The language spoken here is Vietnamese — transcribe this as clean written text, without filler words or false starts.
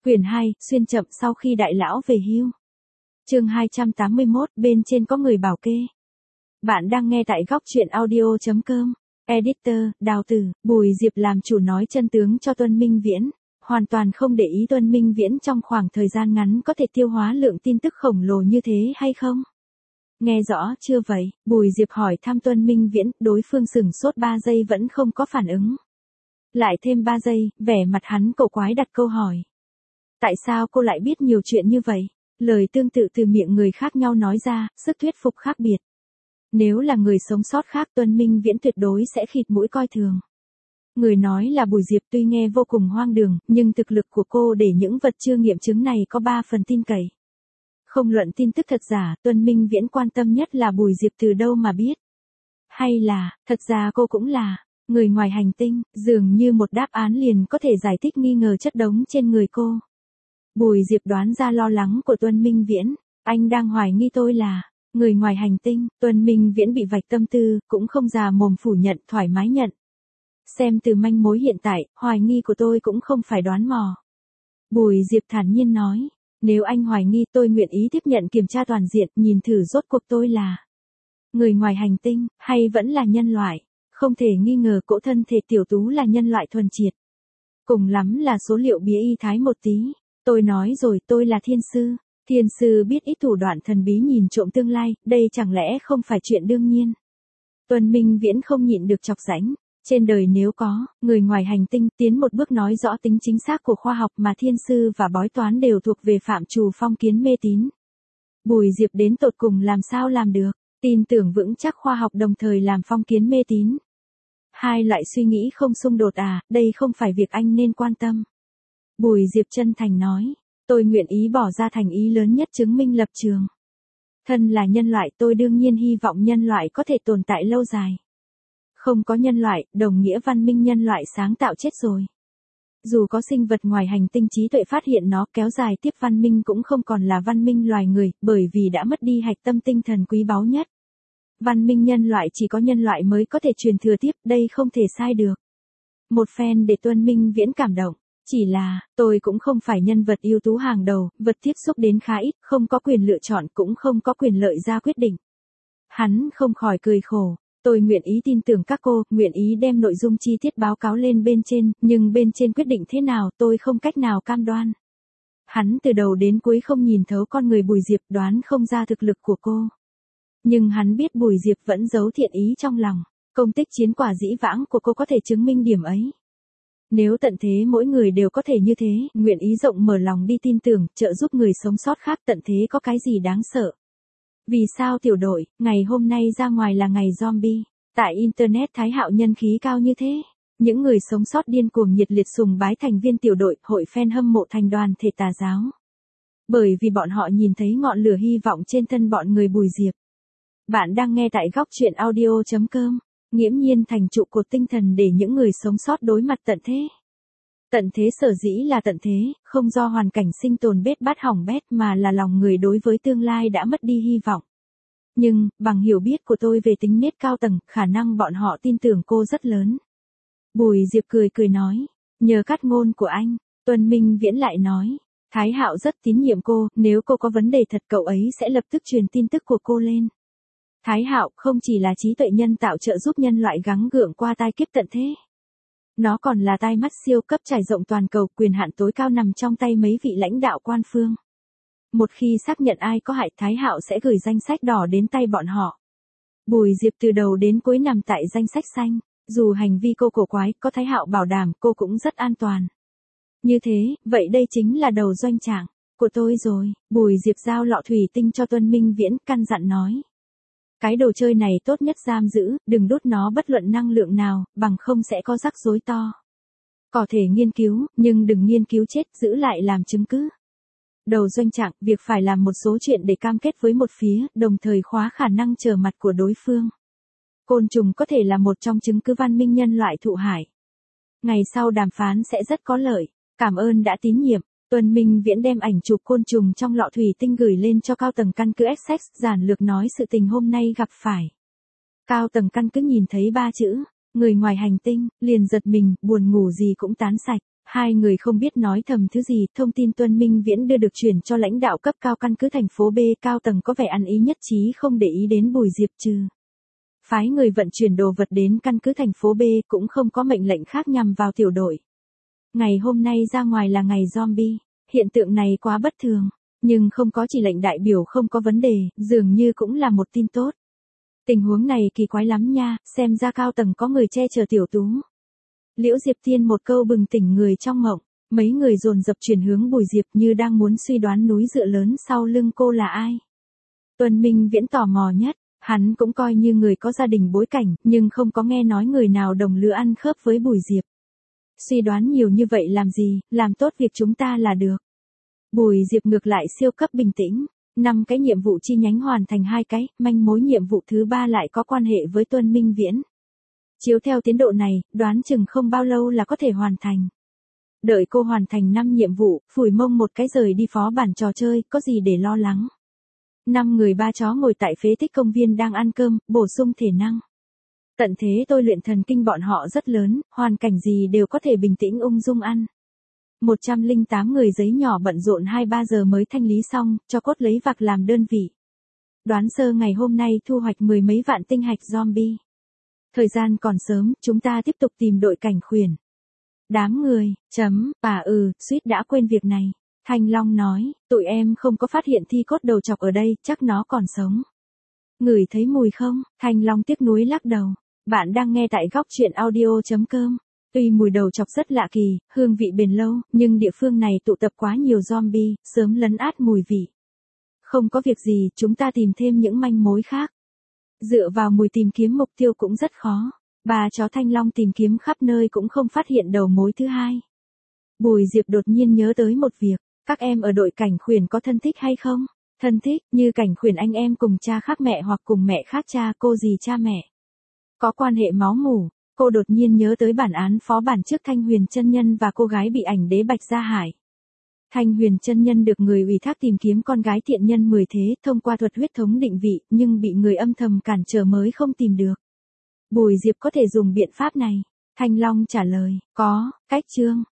Quyển 2, xuyên chậm sau khi đại lão về hưu. Chương 281, bên trên có người bảo kê. Bạn đang nghe tại góc truyện audio.com. Editor, Đào Tử, Bùi Diệp làm chủ nói chân tướng cho Tuân Minh Viễn, hoàn toàn không để ý Tuân Minh Viễn trong khoảng thời gian ngắn có thể tiêu hóa lượng tin tức khổng lồ như thế hay không. Nghe rõ chưa vậy? Bùi Diệp hỏi thăm Tuân Minh Viễn, đối phương sửng sốt 3 giây vẫn không có phản ứng. Lại thêm 3 giây, vẻ mặt hắn cổ quái đặt câu hỏi. Tại sao cô lại biết nhiều chuyện như vậy? Lời tương tự từ miệng người khác nhau nói ra, sức thuyết phục khác biệt. Nếu là người sống sót khác Tuân Minh Viễn tuyệt đối sẽ khịt mũi coi thường. Người nói là Bùi Diệp tuy nghe vô cùng hoang đường, nhưng thực lực của cô để những vật chưa nghiệm chứng này có 3 phần tin cậy. Không luận tin tức thật giả, Tuân Minh Viễn quan tâm nhất là Bùi Diệp từ đâu mà biết. Hay là, thật ra cô cũng là người ngoài hành tinh, dường như một đáp án liền có thể giải thích nghi ngờ chất đống trên người cô. Bùi Diệp đoán ra lo lắng của Tuân Minh Viễn, anh đang hoài nghi tôi là người ngoài hành tinh. Tuân Minh Viễn bị vạch tâm tư, cũng không già mồm phủ nhận, thoải mái nhận. Xem từ manh mối hiện tại, hoài nghi của tôi cũng không phải đoán mò. Bùi Diệp thản nhiên nói, nếu anh hoài nghi tôi nguyện ý tiếp nhận kiểm tra toàn diện, nhìn thử rốt cuộc tôi là người ngoài hành tinh, hay vẫn là nhân loại. Không thể nghi ngờ cỗ thân thể tiểu tú là nhân loại thuần triệt. Cùng lắm là số liệu bía y thái một tí. Tôi nói rồi, tôi là thiên sư. Thiên sư biết ít thủ đoạn thần bí nhìn trộm tương lai, đây chẳng lẽ không phải chuyện đương nhiên. Tuân Minh Viễn không nhịn được chọc rãnh. Trên đời nếu có người ngoài hành tinh tiến một bước nói rõ tính chính xác của khoa học mà thiên sư và bói toán đều thuộc về phạm trù phong kiến mê tín. Bùi Diệp đến tột cùng làm sao làm được, tin tưởng vững chắc khoa học đồng thời làm phong kiến mê tín. Hai loại suy nghĩ không xung đột à, đây không phải việc anh nên quan tâm. Bùi Diệp chân thành nói, tôi nguyện ý bỏ ra thành ý lớn nhất chứng minh lập trường. Thân là nhân loại tôi đương nhiên hy vọng nhân loại có thể tồn tại lâu dài. Không có nhân loại, đồng nghĩa văn minh nhân loại sáng tạo chết rồi. Dù có sinh vật ngoài hành tinh trí tuệ phát hiện nó kéo dài tiếp văn minh cũng không còn là văn minh loài người, bởi vì đã mất đi hạch tâm tinh thần quý báu nhất. Văn minh nhân loại chỉ có nhân loại mới có thể truyền thừa tiếp, đây không thể sai được. Một phen để Tuân Minh Viễn cảm động. Chỉ là, tôi cũng không phải nhân vật ưu tú hàng đầu, vật tiếp xúc đến khá ít, không có quyền lựa chọn cũng không có quyền lợi ra quyết định. Hắn không khỏi cười khổ. Tôi nguyện ý tin tưởng các cô, nguyện ý đem nội dung chi tiết báo cáo lên bên trên, nhưng bên trên quyết định thế nào tôi không cách nào cam đoan. Hắn từ đầu đến cuối không nhìn thấu con người Bùi Diệp, đoán không ra thực lực của cô. Nhưng hắn biết Bùi Diệp vẫn giấu thiện ý trong lòng, công tích chiến quả dĩ vãng của cô có thể chứng minh điểm ấy. Nếu tận thế mỗi người đều có thể như thế, nguyện ý rộng mở lòng đi tin tưởng, trợ giúp người sống sót khác, tận thế có cái gì đáng sợ. Vì sao tiểu đội, ngày hôm nay ra ngoài là ngày zombie, tại Internet Thái Hạo nhân khí cao như thế? Những người sống sót điên cuồng nhiệt liệt sùng bái thành viên tiểu đội, hội fan hâm mộ thành đoàn thể tà giáo. Bởi vì bọn họ nhìn thấy ngọn lửa hy vọng trên thân bọn người Bùi Diệp. Bạn đang nghe tại góc truyện audio.com. Nghiễm nhiên thành trụ cột tinh thần để những người sống sót đối mặt tận thế. Tận thế sở dĩ là tận thế, không do hoàn cảnh sinh tồn bết bát hỏng bét mà là lòng người đối với tương lai đã mất đi hy vọng. Nhưng, bằng hiểu biết của tôi về tính nết cao tầng, khả năng bọn họ tin tưởng cô rất lớn. Bùi Diệp cười cười nói, nhờ cắt ngôn của anh, Tuân Minh Viễn lại nói, Thái Hạo rất tín nhiệm cô, nếu cô có vấn đề thật cậu ấy sẽ lập tức truyền tin tức của cô lên. Thái Hạo không chỉ là trí tuệ nhân tạo trợ giúp nhân loại gắng gượng qua tai kiếp tận thế. Nó còn là tai mắt siêu cấp trải rộng toàn cầu, quyền hạn tối cao nằm trong tay mấy vị lãnh đạo quan phương. Một khi xác nhận ai có hại, Thái Hạo sẽ gửi danh sách đỏ đến tay bọn họ. Bùi Diệp từ đầu đến cuối nằm tại danh sách xanh, dù hành vi cô cổ quái, có Thái Hạo bảo đảm cô cũng rất an toàn. Như thế, vậy đây chính là đầu doanh trạng của tôi rồi. Bùi Diệp giao lọ thủy tinh cho Tuân Minh Viễn, căn dặn nói. Cái đồ chơi này tốt nhất giam giữ, đừng đốt nó bất luận năng lượng nào, bằng không sẽ có rắc rối to. Có thể nghiên cứu, nhưng đừng nghiên cứu chết, giữ lại làm chứng cứ. Đầu doanh trạng, việc phải làm một số chuyện để cam kết với một phía, đồng thời khóa khả năng trở mặt của đối phương. Côn trùng có thể là một trong chứng cứ văn minh nhân loại thụ hại. Ngày sau đàm phán sẽ rất có lợi. Cảm ơn đã tín nhiệm. Tuân Minh Viễn đem ảnh chụp côn trùng trong lọ thủy tinh gửi lên cho cao tầng căn cứ Essex, giản lược nói sự tình hôm nay gặp phải. Cao tầng căn cứ nhìn thấy 3 chữ, người ngoài hành tinh, liền giật mình, buồn ngủ gì cũng tán sạch. Hai người không biết nói thầm thứ gì, thông tin Tuân Minh Viễn đưa được chuyển cho lãnh đạo cấp cao căn cứ thành phố B, cao tầng có vẻ ăn ý nhất trí không để ý đến Bùi Diệp trừ. Phái người vận chuyển đồ vật đến căn cứ thành phố B, cũng không có mệnh lệnh khác nhằm vào tiểu đội. Ngày hôm nay ra ngoài là ngày zombie, hiện tượng này quá bất thường, nhưng không có chỉ lệnh đại biểu không có vấn đề, dường như cũng là một tin tốt. Tình huống này kỳ quái lắm nha, xem ra cao tầng có người che chở tiểu tú. Liễu Diệp Tiên một câu bừng tỉnh người trong mộng, mấy người dồn dập chuyển hướng Bùi Diệp như đang muốn suy đoán núi dựa lớn sau lưng cô là ai. Tuân Minh Viễn tò mò nhất, hắn cũng coi như người có gia đình bối cảnh, nhưng không có nghe nói người nào đồng lứa ăn khớp với Bùi Diệp. Suy đoán nhiều như vậy làm gì, làm tốt việc chúng ta là được. Bùi Diệp ngược lại siêu cấp bình tĩnh, 5 cái nhiệm vụ chi nhánh hoàn thành 2 cái, manh mối nhiệm vụ thứ 3 lại có quan hệ với Tuân Minh Viễn. Chiếu theo tiến độ này, đoán chừng không bao lâu là có thể hoàn thành. Đợi cô hoàn thành 5 nhiệm vụ, phủi mông một cái rời đi phó bản trò chơi, có gì để lo lắng. 5 người 3 chó ngồi tại phế tích công viên đang ăn cơm, bổ sung thể năng. Tận thế tôi luyện thần kinh bọn họ rất lớn, hoàn cảnh gì đều có thể bình tĩnh ung dung ăn. 108 người giấy nhỏ bận rộn 2-3 giờ mới thanh lý xong, cho cốt lấy vạc làm đơn vị. Đoán sơ ngày hôm nay thu hoạch 10 mấy vạn tinh hạch zombie. Thời gian còn sớm, chúng ta tiếp tục tìm đội cảnh khuyển. Đám người, suýt đã quên việc này. Thanh Long nói, tụi em không có phát hiện thi cốt đầu chọc ở đây, chắc nó còn sống. Ngửi thấy mùi không? Thanh Long tiếc nuối lắc đầu. Bạn đang nghe tại góc truyện audio.com. Tuy mùi đầu chọc rất lạ kỳ, hương vị bền lâu, nhưng địa phương này tụ tập quá nhiều zombie, sớm lấn át mùi vị. Không có việc gì, chúng ta tìm thêm những manh mối khác. Dựa vào mùi tìm kiếm mục tiêu cũng rất khó. Bà chó Thanh Long tìm kiếm khắp nơi cũng không phát hiện đầu mối thứ hai. Bùi Diệp đột nhiên nhớ tới một việc, các em ở đội cảnh khuyển có thân thích hay không? Thân thích, như cảnh khuyển anh em cùng cha khác mẹ hoặc cùng mẹ khác cha, cô dì cha mẹ. Có quan hệ máu mủ, cô đột nhiên nhớ tới bản án phó bản trước Thanh Huyền chân nhân và cô gái bị ảnh đế Bạch Gia Hải. Thanh Huyền chân nhân được người ủy thác tìm kiếm con gái thiện nhân 10 thế thông qua thuật huyết thống định vị, nhưng bị người âm thầm cản trở mới không tìm được. Bùi Diệp có thể dùng biện pháp này. Thanh Long trả lời, có, cách chương.